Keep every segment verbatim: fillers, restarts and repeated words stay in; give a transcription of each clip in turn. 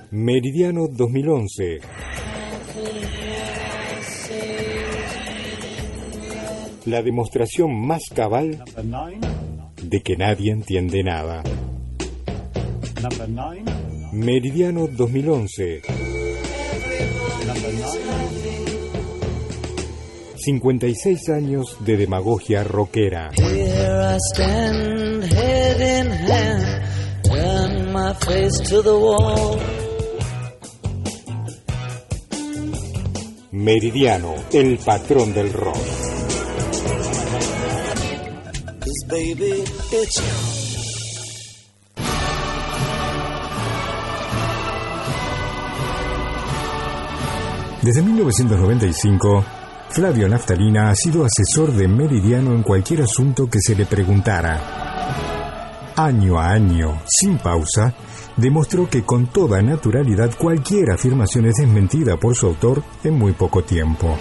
Meridiano dos mil once. La demostración más cabal de que nadie entiende nada. Meridiano dos mil once. cincuenta y seis años de demagogia rockera. Here I stand, head in hand, turn my face to the wall. Meridiano, el patrón del rock. This baby, it's Desde mil novecientos noventa y cinco, Flavio Naftalina ha sido asesor de Meridiano en cualquier asunto que se le preguntara. Año a año, sin pausa, demostró que con toda naturalidad cualquier afirmación es desmentida por su autor en muy poco tiempo.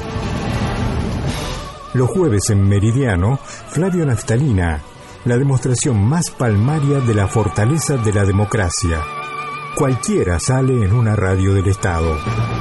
Los jueves en Meridiano, Flavio Naftalina, la demostración más palmaria de la fortaleza de la democracia. Cualquiera sale en una radio del Estado.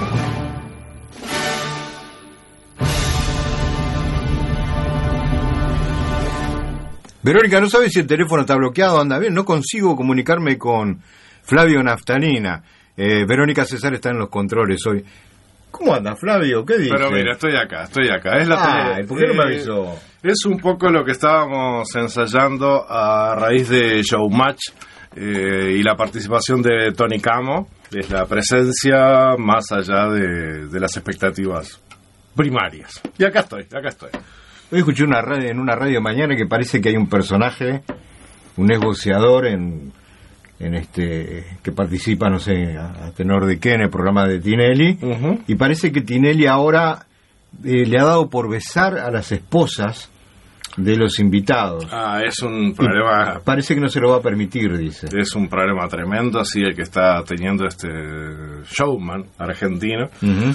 Verónica, ¿no sabes si el teléfono está bloqueado? Anda bien, no consigo comunicarme con Flavio Naftalina. Eh, Verónica César está en los controles hoy. ¿Cómo anda, Flavio? ¿Qué dices? Pero mira, estoy acá, estoy acá. Es la ah, tele- ¿por qué no me eh, avisó? Es un poco lo que estábamos ensayando a raíz de Showmatch eh, y la participación de Tony Camo. Es la presencia más allá de, de las expectativas primarias. Y acá estoy, acá estoy. Hoy escuché una radio, en una radio mañana que parece que hay un personaje, un negociador en, en este que participa, no sé, a, a tenor de qué, en el programa de Tinelli, Uh-huh. y parece que Tinelli ahora eh, le ha dado por besar a las esposas de los invitados. Ah, es un problema... Y parece que no se lo va a permitir, dice. Es un problema tremendo, así el que está teniendo este showman argentino. Uh-huh.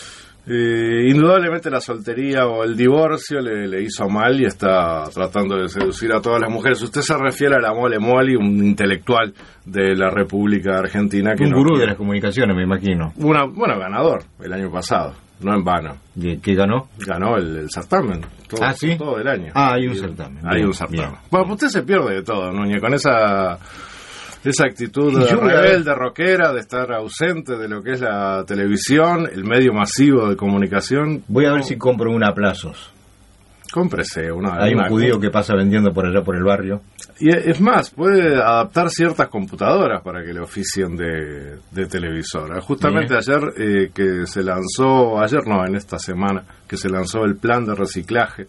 Eh, indudablemente la soltería o el divorcio le, le hizo mal y está tratando de seducir a todas las mujeres. Usted se refiere a la Mole Moli, un intelectual de la República Argentina. Que Un no gurú quiere- de las comunicaciones, me imagino. Una, bueno, ganador el año pasado, no en vano. ¿De qué ganó? Ganó el, el certamen. Todo, Ah, ¿sí? Todo el año. Ah, hay un Y- certamen. Hay Bien, un certamen. bien. Bueno, usted se pierde de todo, Núñez, con esa... Esa actitud Y yo voy a ver- rebelde, rockera, de estar ausente de lo que es la televisión, el medio masivo de comunicación. Voy a ver si compro un a plazos. Cómprese una. Hay un una- judío que pasa vendiendo por allá por el barrio. Y es más, puede adaptar ciertas computadoras para que le oficien de, de televisora. Justamente Bien. ayer eh, que se lanzó, ayer no, en esta semana, que se lanzó el plan de reciclaje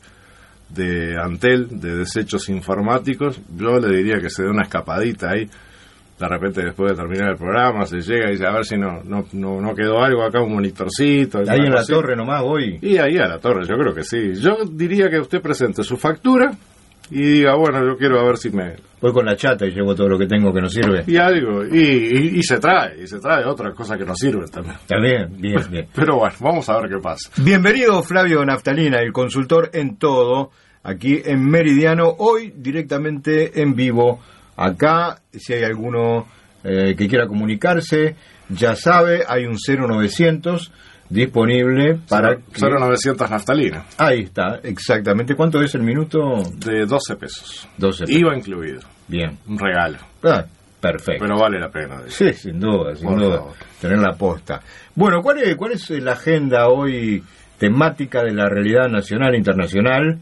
de Antel, de desechos informáticos, yo le diría que se dé una escapadita ahí. De repente, después de terminar el programa, se llega y dice, a ver si no no no, no quedó algo acá, un monitorcito. Ahí alguna en la cosita. torre nomás voy. Y ahí a la torre, yo creo que sí. Yo diría que usted presente su factura y diga, bueno, yo quiero a ver si me... Voy con la chata y llevo todo lo que tengo que no sirve. Y algo, y, y, y se trae, y se trae otras cosas que no sirven también. Está bien, bien, bien. Pero bueno, vamos a ver qué pasa. Bienvenido, Flavio Naftalina, el consultor en todo, aquí en Meridiano, hoy directamente en vivo. Acá, si hay alguno eh, que quiera comunicarse, ya sabe, hay un cero novecientos disponible para... que- cero novecientos naftalina, Ahí está, exactamente. ¿Cuánto es el minuto? de doce pesos. doce. I V A incluido. Bien. Un regalo. Ah, perfecto. Pero vale la pena. digo. Sí, sin duda, sin Por duda. favor. Tener la posta. Bueno, ¿cuál es, cuál es la agenda hoy temática de la realidad nacional e internacional?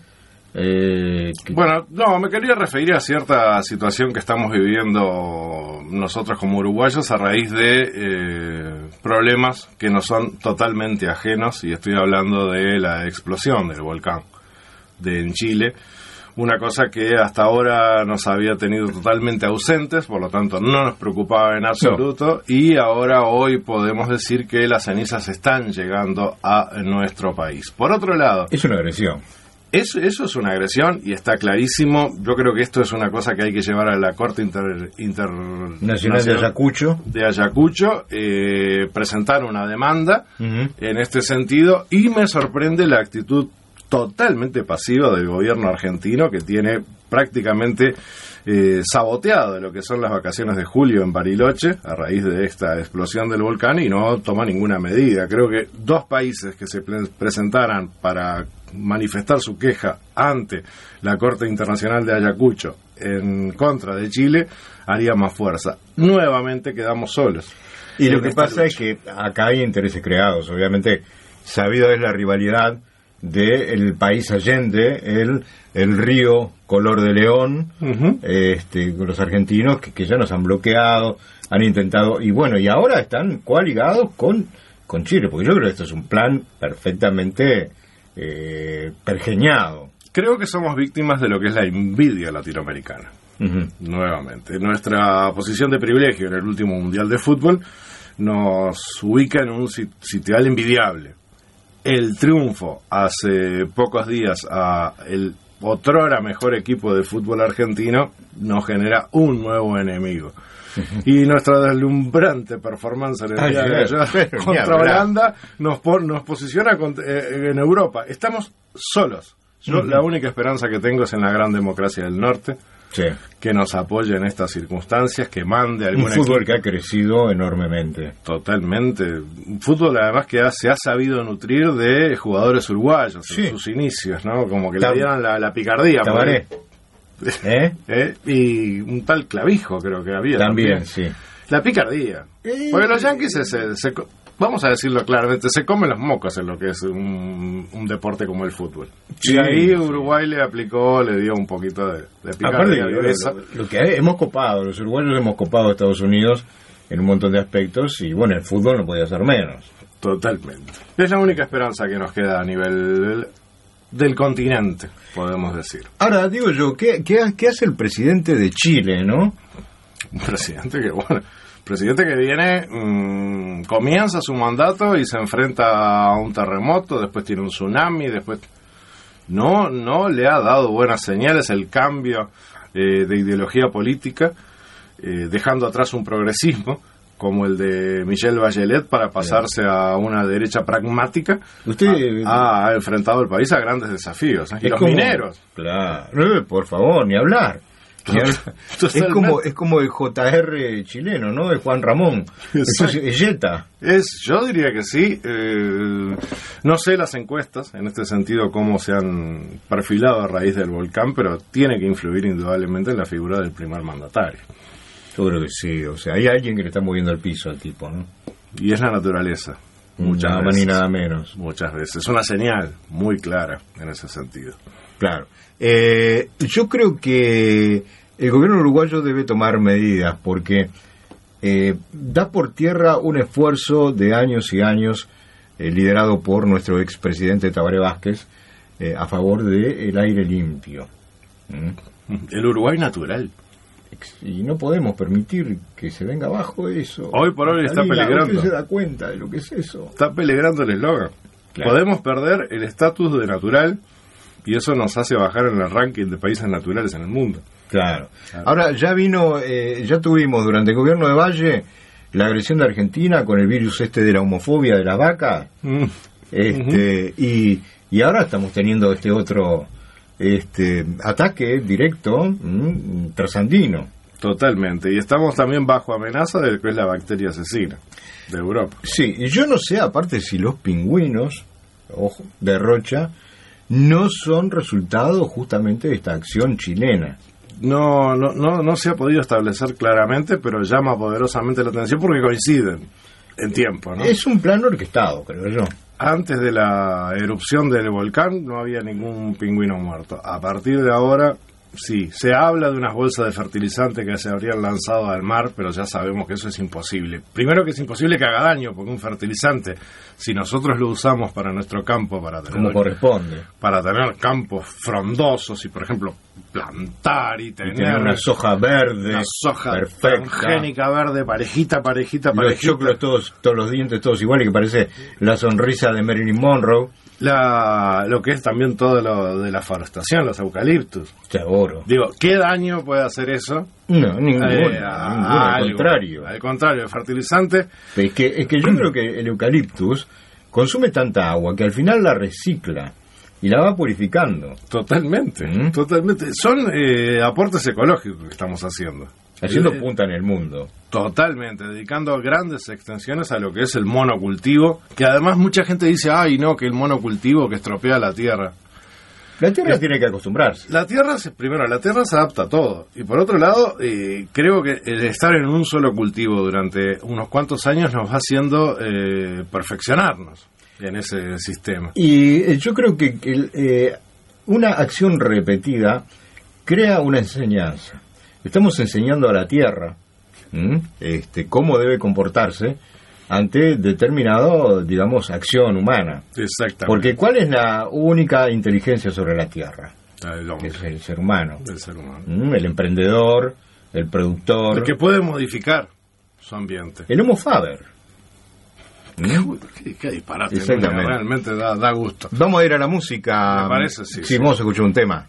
Eh, que- Bueno, no, me quería referir a cierta situación que estamos viviendo nosotros como uruguayos a raíz de eh, problemas que nos son totalmente ajenos, y estoy hablando de la explosión del volcán de en Chile, una cosa que hasta ahora nos había tenido totalmente ausentes, por lo tanto no nos preocupaba en absoluto, y ahora hoy podemos decir que las cenizas están llegando a nuestro país. Por otro lado, es una agresión. Eso, eso es una agresión y está clarísimo. Yo creo que esto es una cosa que hay que llevar a la Corte Inter, Internacional Nacional de Ayacucho. de Ayacucho, eh, presentar una demanda Uh-huh. en este sentido, y me sorprende la actitud totalmente pasiva del gobierno argentino, que tiene prácticamente eh, saboteado lo que son las vacaciones de julio en Bariloche a raíz de esta explosión del volcán, y no toma ninguna medida. Creo que dos países que se pre- presentaran para manifestar su queja ante la Corte Internacional de Ayacucho en contra de Chile haría más fuerza. Nuevamente quedamos solos. Y lo que pasa lucha. es que acá hay intereses creados. Obviamente, sabido es la rivalidad del país Allende, el, el río color de león, uh-huh. este, con los argentinos que, que ya nos han bloqueado, han intentado, y bueno, y ahora están coaligados con, con Chile, porque yo creo que esto es un plan perfectamente eh, pergeñado. Creo que somos víctimas de lo que es la envidia latinoamericana. Uh-huh. Nuevamente, nuestra posición de privilegio en el último Mundial de Fútbol nos ubica en un sit- sitial envidiable. El triunfo hace pocos días a el otrora mejor equipo de fútbol argentino nos genera un nuevo enemigo. Y nuestra deslumbrante performance en el día de ayer contra Holanda nos, pon, nos posiciona contra, eh, en Europa. Estamos solos. Yo uh-huh. la única esperanza que tengo es en la gran democracia del norte, sí. que nos apoye en estas circunstancias, que mande algún un fútbol equipo. Que ha crecido enormemente. Totalmente. Un fútbol además que ha, se ha sabido nutrir de jugadores uruguayos sí. en sus inicios, ¿no? Como que Tab- le dieran la, la picardía. Tabaré. ¿Eh? ¿Eh? Y un tal Clavijo creo que había. También, también. sí. La picardía. Eh, Porque los yanquis se, se, se, vamos a decirlo claramente, se comen los mocos en lo que es un, un deporte como el fútbol. Sí, y ahí Uruguay sí. le aplicó, le dio un poquito de, de picardía. Aparte, lo, lo que hay, hemos copado, los uruguayos hemos copado a Estados Unidos en un montón de aspectos, y bueno, el fútbol no podía ser menos. Totalmente. Es la única esperanza que nos queda a nivel del, del continente, podemos decir. Ahora, digo yo, ¿qué, qué, qué hace el presidente de Chile, no? Un presidente que, bueno... Presidente que viene, mmm, comienza su mandato y se enfrenta a un terremoto, después tiene un tsunami, después no no le ha dado buenas señales el cambio eh, de ideología política, eh, dejando atrás un progresismo como el de Michelle Bachelet para pasarse a una derecha pragmática. Usted ha, ha enfrentado al país a grandes desafíos, ¿eh? Y los como, mineros. Claro, por favor, ni hablar. Es como es como el J R chileno, ¿no? De Juan Ramón. Eso es, es Yeta. Es, yo diría que sí. Eh, no sé las encuestas, en este sentido, cómo se han perfilado a raíz del volcán, pero tiene que influir indudablemente en la figura del primer mandatario. Yo creo que sí. O sea, hay alguien que le está moviendo el piso al tipo, ¿no? Y es la naturaleza. Muchas nada veces, más ni nada menos. Muchas veces. Es una señal muy clara en ese sentido. Claro. Eh, yo creo que el gobierno uruguayo debe tomar medidas porque eh, da por tierra un esfuerzo de años y años eh, liderado por nuestro expresidente Tabaré Vázquez eh, a favor del aire limpio. ¿Mm? El Uruguay natural. Y no podemos permitir que se venga abajo eso. Hoy por hoy está peligrando. ¿Usted se da cuenta de lo que es eso? Está peligrando el eslogan. Claro. Podemos perder el estatus de natural y eso nos hace bajar en el ranking de países naturales en el mundo. Claro. claro. Ahora, ya vino, eh, ya tuvimos durante el gobierno de Valle la agresión de Argentina con el virus este de la homofobia de la vaca. Mm. Este, uh-huh. y, y ahora estamos teniendo este otro este ataque directo mmm, trasandino. Totalmente. Y estamos también bajo amenaza de lo que es la bacteria asesina de Europa. Sí, y yo no sé, aparte, si los pingüinos, ojo, de Rocha, no son resultado justamente de esta acción chilena. No, no, no, no se ha podido establecer claramente, pero llama poderosamente la atención porque coinciden en tiempo, ¿no? Es un plan orquestado, creo yo. Antes de la erupción del volcán no había ningún pingüino muerto. A partir de ahora, sí, se habla de unas bolsas de fertilizante que se habrían lanzado al mar, pero ya sabemos que eso es imposible. Primero que es imposible que haga daño, porque un fertilizante, si nosotros lo usamos para nuestro campo, para tener, como corresponde, para tener campos frondosos y, por ejemplo, plantar y tener, y tener una soja verde, una soja transgénica verde, parejita, parejita, los parejita. Los choclos todos, todos los dientes todos iguales, que parece la sonrisa de Marilyn Monroe. La, lo que es también todo lo de la forestación, los eucaliptus. Seguro. Digo, ¿qué daño puede hacer eso? No, ninguno, eh, a, ninguno a, al contrario. Al contrario, el fertilizante... Es que, es que yo creo que el eucaliptus consume tanta agua que al final la recicla. y la va purificando. Totalmente, ¿Mm? totalmente. Son eh, aportes ecológicos que estamos haciendo. Haciendo Eh, punta en el mundo. Totalmente, dedicando grandes extensiones a lo que es el monocultivo, que además mucha gente dice, ay no, que el monocultivo que estropea la tierra. La tierra Eh, tiene que acostumbrarse. La tierra, se, primero, la tierra se adapta a todo. Y por otro lado, eh, creo que el estar en un solo cultivo durante unos cuantos años nos va haciendo eh, perfeccionarnos en ese sistema. Y eh, yo creo que, que, eh, una acción repetida crea una enseñanza. Estamos enseñando a la tierra, ¿m? este, cómo debe comportarse ante determinado, digamos, acción humana. Exactamente. Porque ¿cuál es la única inteligencia sobre la tierra? La del Que hombre, es el ser humano. del ser humano. ¿M? El emprendedor, el productor, El que puede modificar su ambiente. el homo faber. ¿M? Qué, qué disparate, Exactamente. ¿no? Realmente da, da gusto. Vamos a ir a la música. Me parece, sí, Sí, sí. vamos a escuchar un tema.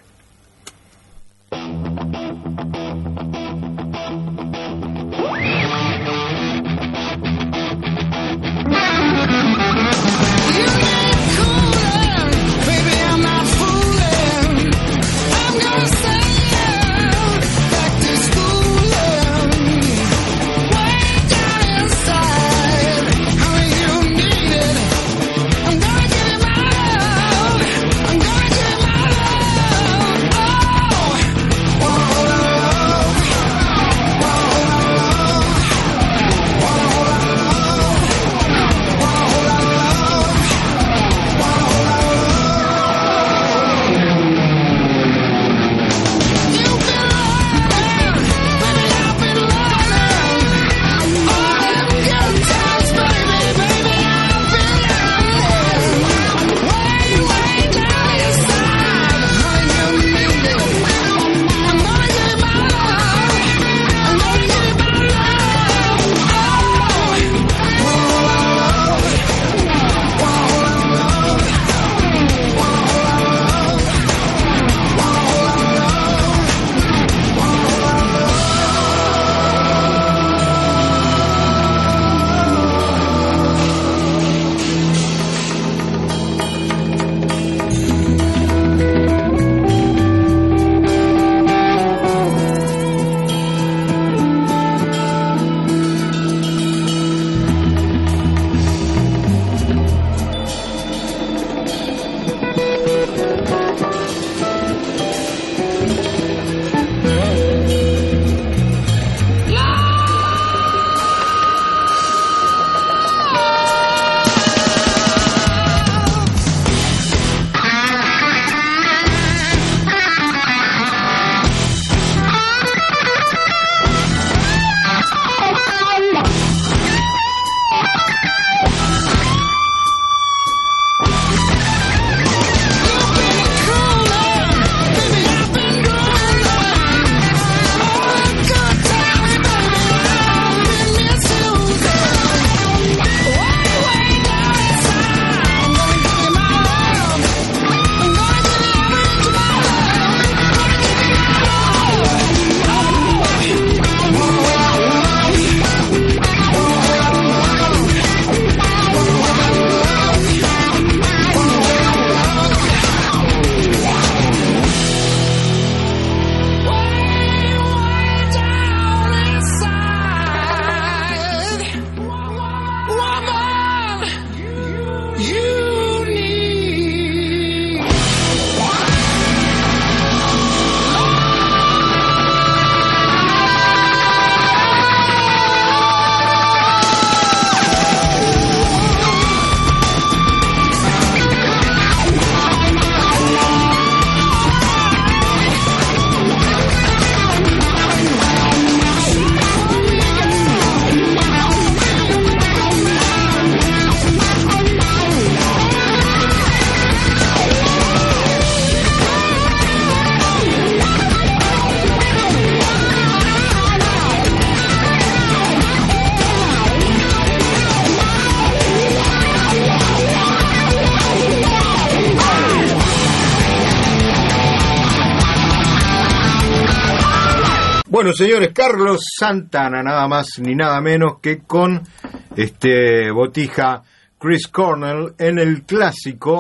Bueno, señores, Carlos Santana, nada más ni nada menos que con este Botija, Chris Cornell en el clásico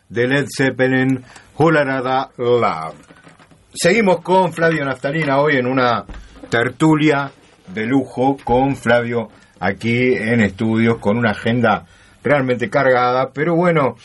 de Led Zeppelin, Whole Lotta Love. Seguimos con Flavio Naftalina hoy en una tertulia de lujo con Flavio aquí en estudios con una agenda realmente cargada, pero bueno,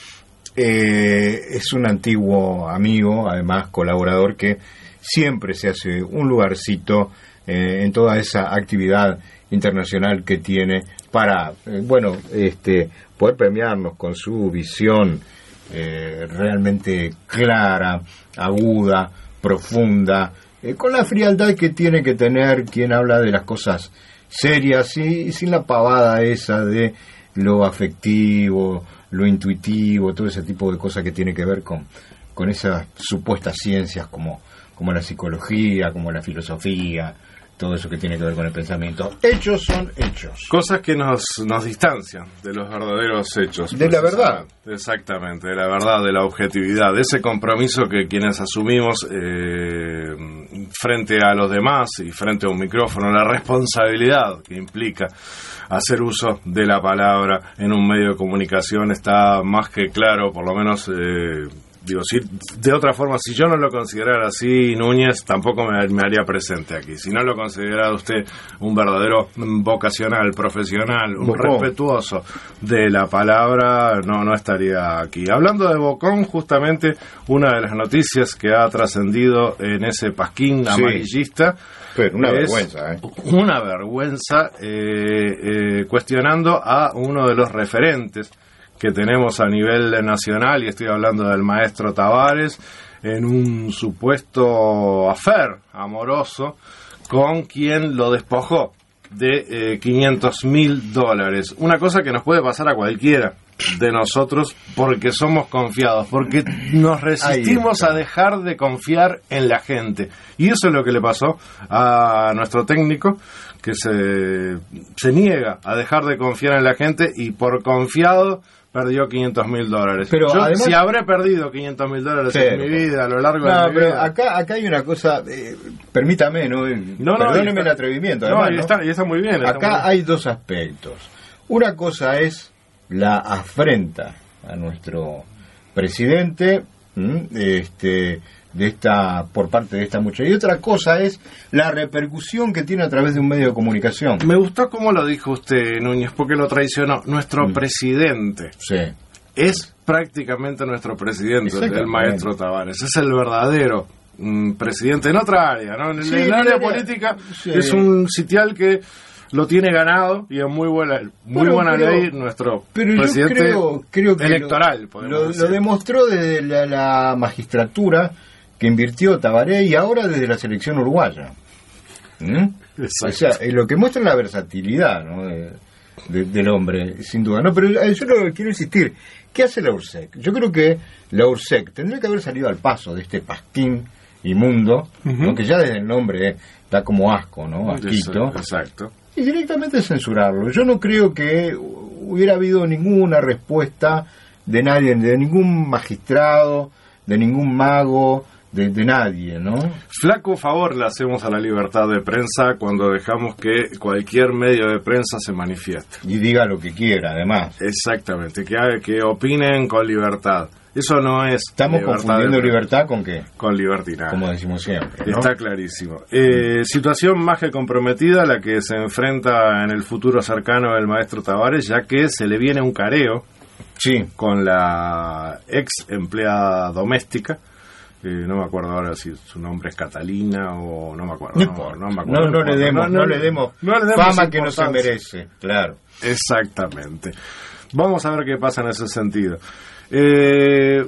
eh, es un antiguo amigo, además colaborador, que siempre se hace un lugarcito eh, en toda esa actividad internacional que tiene para, eh, bueno, este, poder premiarnos con su visión eh, realmente clara, aguda, profunda, eh, con la frialdad que tiene que tener quien habla de las cosas serias y, y sin la pavada esa de lo afectivo, lo intuitivo, todo ese tipo de cosas que tiene que ver con, con esas supuestas ciencias como, como la psicología, como la filosofía, todo eso que tiene que ver con el pensamiento. Hechos son hechos. Cosas que nos, nos distancian de los verdaderos hechos. De la verdad. Exactamente, de la verdad, de la objetividad, de ese compromiso que quienes asumimos eh, frente a los demás y frente a un micrófono, la responsabilidad que implica hacer uso de la palabra en un medio de comunicación está más que claro, por lo menos... Eh, Digo, si de otra forma, si yo no lo considerara así, Núñez tampoco me, me haría presente aquí. Si no lo considera usted un verdadero vocacional, profesional, un Bocón. respetuoso de la palabra, no no estaría aquí. Hablando de Bocón, justamente una de las noticias que ha trascendido en ese pasquín Sí. amarillista, Pero una es vergüenza, ¿eh? una vergüenza eh, eh, cuestionando a uno de los referentes que tenemos a nivel nacional, y estoy hablando del maestro Tavares, en un supuesto affair amoroso con quien lo despojó de eh, quinientos mil dólares. Una cosa que nos puede pasar a cualquiera de nosotros porque somos confiados, porque nos resistimos a dejar de confiar en la gente. Y eso es lo que le pasó a nuestro técnico, que se, se niega a dejar de confiar en la gente y por confiado perdió quinientos mil dólares. Pero Yo, además, si habré perdido quinientos mil dólares pero, en mi vida, a lo largo no, de mi pero vida... acá, acá hay una cosa, eh, permítame, ¿no? No, no, Perdóneme está, el atrevimiento. No, además, y ¿no? está, y está muy bien. Está Acá muy bien. hay dos aspectos. Una cosa es la afrenta a nuestro presidente, ¿m? este de esta por parte de esta muchacha, y otra cosa es la repercusión que tiene a través de un medio de comunicación. Me gustó cómo lo dijo usted, Núñez, porque lo traicionó. Nuestro Mm. presidente Sí. es prácticamente nuestro presidente, el Exactamente. maestro Tavares. Es el verdadero mm, presidente en otra área, ¿no? En, Sí, en el en área el área- política sí. es un sitial que lo tiene ganado y en muy buena muy Bueno, buena pero- ley nuestro Pero yo presidente creo, creo que electoral, lo, podemos lo, decir. lo demostró desde la, la magistratura que invirtió Tabaré y ahora desde la selección uruguaya. ¿Mm? Exacto. O sea, eh, lo que muestra la versatilidad, ¿no? de, de- del hombre, sin duda. No, pero eh, yo lo quiero insistir. ¿Qué hace la URSEC? Yo creo que la URSEC tendría que haber salido al paso de este pasquín inmundo, Ujú. ¿no? Que ya desde el nombre eh, da como asco, ¿no? Asquito. Exacto. Y directamente censurarlo. Yo no creo que hubiera habido ninguna respuesta de nadie, de ningún magistrado, de ningún mago, de, de nadie, ¿no? Flaco favor le hacemos a la libertad de prensa cuando dejamos que cualquier medio de prensa se manifieste. Y diga lo que quiera, además. Exactamente, que, que opinen con libertad. Eso no es Estamos libertad confundiendo de prensa, libertad con qué, con libertinaje. como decimos siempre, ¿no? Está clarísimo. Eh, situación más que comprometida la que se enfrenta en el futuro cercano el maestro Tavares, ya que se le viene un careo Sí. con la ex empleada doméstica. Eh, no me acuerdo ahora si su nombre es Catalina o no me acuerdo. No No, importa. no me No, acuerdo. no le demos, no, le demos no le demos fama que no se importancia. merece, claro. Exactamente. Vamos a ver qué pasa en ese sentido. Eh,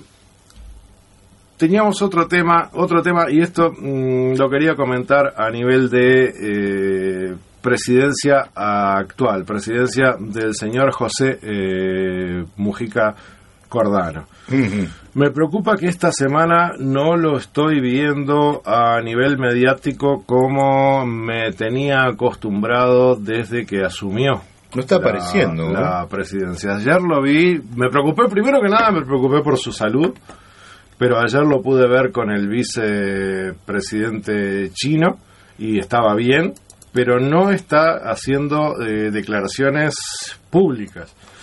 teníamos otro tema, otro tema, y esto mmm, lo quería comentar a nivel de eh, presidencia actual, presidencia del señor José eh, Mujica Cordano. Me preocupa que esta semana no lo estoy viendo a nivel mediático como me tenía acostumbrado desde que asumió. No está la- apareciendo, ¿no? la presidencia. Ayer lo vi, me preocupé, primero que nada me preocupé por su salud, pero ayer lo pude ver con el vicepresidente chino y estaba bien, pero no está haciendo eh, declaraciones públicas.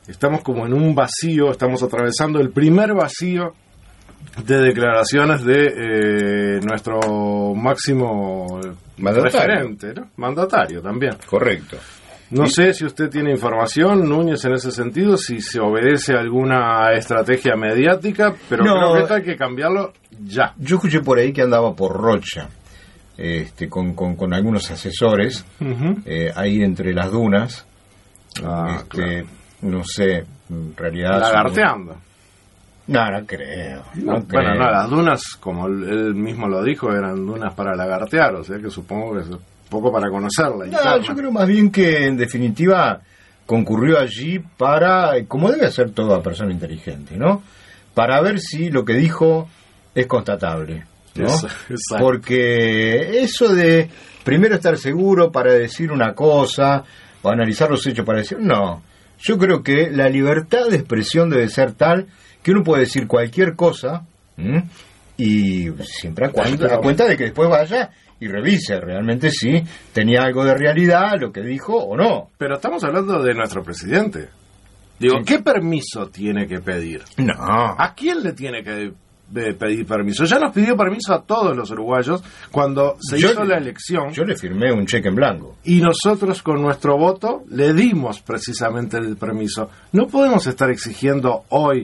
estamos como en un vacío, estamos atravesando el primer vacío de declaraciones de eh, nuestro máximo mandatario. referente, ¿no? Mandatario también. Correcto. No sé si usted tiene información, Núñez, en ese sentido, si se obedece a alguna estrategia mediática, pero No, creo que esto hay que cambiarlo ya. Yo escuché por ahí que andaba por Rocha, este, con, con, con algunos asesores, Uh-huh. eh, ahí entre las dunas. Ah, este, claro. No sé, en realidad... Lagarteando. No, no creo. No, No creo. bueno, no, las dunas, como él mismo lo dijo, eran dunas para lagartear, o sea que supongo que es un poco para conocerla. No, yo creo más bien que en definitiva concurrió allí para, como debe hacer toda persona inteligente, ¿no? Para ver si lo que dijo es constatable, ¿no? Exacto. Porque eso de primero estar seguro para decir una cosa o analizar los hechos para decir, no, yo creo que la libertad de expresión debe ser tal que uno puede decir cualquier cosa, ¿m? Y siempre a cuenta, a cuenta de que después vaya y revise realmente si tenía algo de realidad lo que dijo o no. Pero estamos hablando de nuestro presidente. Digo, Sí. ¿qué permiso tiene que pedir? No. ¿A quién le tiene que eh, pedir permiso? Ya nos pidió permiso a todos los uruguayos cuando se Yo hizo le- la elección. Yo le firmé un cheque en blanco. Y nosotros con nuestro voto le dimos precisamente el permiso. No podemos estar exigiendo hoy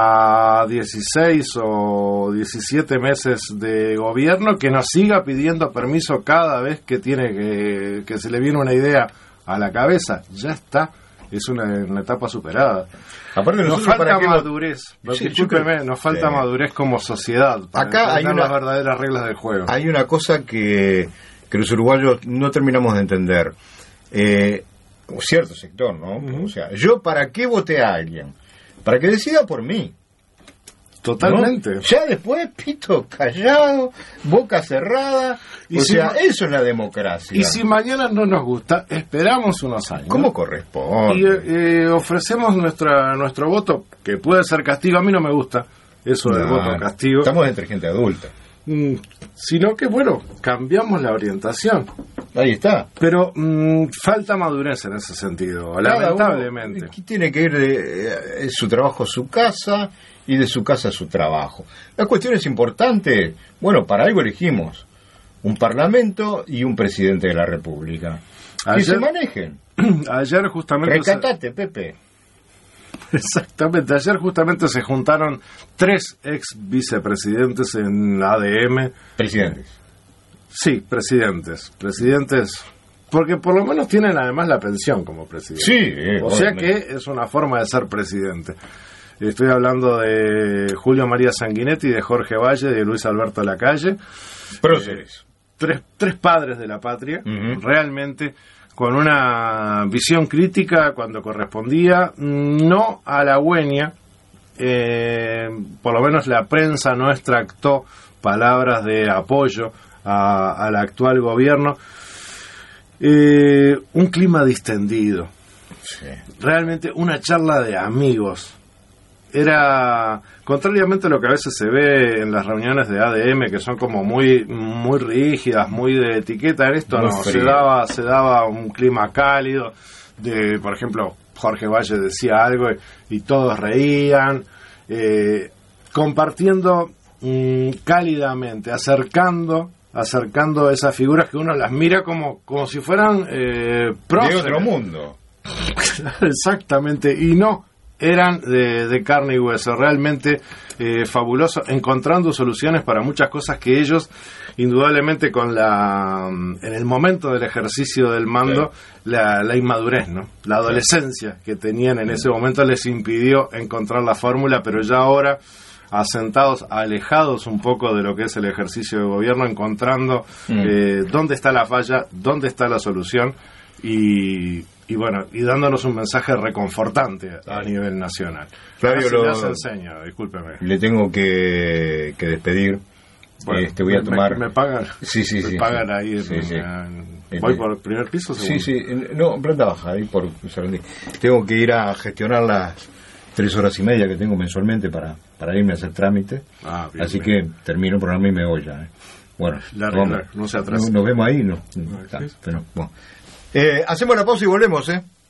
a dieciséis o diecisiete meses de gobierno que nos siga pidiendo permiso cada vez que tiene que, que se le viene una idea a la cabeza. Ya está, es una, una etapa superada. Aparte Nos nosotros falta para qué vo- madurez, Sí, discúlpeme, yo creo- nos falta Sí. madurez como sociedad para Acá hay entender una- las verdaderas reglas del juego. Hay una cosa que, que los uruguayos no terminamos de entender. Eh, un cierto sector, ¿no? Ujú. O sea, yo para qué voté a alguien? Para que decida por mí. Totalmente. ¿no? Ya después, pito callado, boca cerrada. Y o si sea, ma- eso es la democracia. Y si mañana no nos gusta, esperamos unos años. ¿Cómo corresponde? Y eh, ofrecemos nuestra nuestro voto, que puede ser castigo. A mí no me gusta eso del No, voto castigo. Estamos entre gente adulta. Mm, sino que, bueno, cambiamos la orientación. Ahí está. Pero mm, falta madurez en ese sentido, Cada lamentablemente. uno, aquí tiene que ir de eh, su trabajo a su casa y de su casa a su trabajo. La cuestión es importante. Bueno, para algo elegimos un parlamento y un presidente de la República. Que Ayer- se manejen. Ayer justamente... se- Recatate, Pepe. Exactamente, ayer justamente se juntaron tres ex vicepresidentes en A D M. Presidentes. Sí, presidentes. Presidentes, porque por lo menos tienen además la pensión como presidente. Sí, eh, O sea obviamente. que es una forma de ser presidente. Estoy hablando de Julio María Sanguinetti, de Jorge Valle, de Luis Alberto Lacalle. Próceres. Tres, tres padres de la patria, Ujú. realmente con una visión crítica cuando correspondía, no halagüeña. Eh, por lo menos la prensa no extractó palabras de apoyo a- al actual gobierno. Eh, un clima distendido, Sí. realmente una charla de amigos. Era, contrariamente a lo que a veces se ve en las reuniones de A D M, que son como muy muy rígidas, muy de etiqueta, en esto Muy no, se frío. daba, se daba un clima cálido, de, por ejemplo, Jorge Valle decía algo y, y todos reían, eh, compartiendo mm, cálidamente, acercando acercando esas figuras que uno las mira como, como si fueran eh, De próceres. otro mundo. Exactamente, y no, eran de, de carne y hueso, realmente eh, fabuloso, encontrando soluciones para muchas cosas que ellos, indudablemente con la en el momento del ejercicio del mando, la, la inmadurez, ¿no? La adolescencia que tenían en ese momento les impidió encontrar la fórmula, pero ya ahora, asentados, alejados un poco de lo que es el ejercicio de gobierno, encontrando Mm. eh, dónde está la falla, dónde está la solución, y, y bueno, y dándonos un mensaje reconfortante a nivel nacional. Flavio, Así lo- me hace enseño, discúlpeme. Le tengo que, que despedir. Bueno, este, voy a me- tomar... Me, me pagan, Sí, sí, me sí, pagan sí. ahí. En, Sí, sí. en- ¿Voy por el primer piso o Sí, segundo? sí, en- no, planta baja, ahí por Sarandí. Tengo que ir a gestionar las tres horas y media que tengo mensualmente para, para irme a hacer trámite. Ah, bien, Así bien. que termino el programa y me voy ya. ¿eh? Bueno, Larga, vamos. larga, no se atrase. Nos, nos vemos ahí, no. Ah, Está, sí. pero, bueno. Eh, hacemos la pausa y volvemos, ¿eh?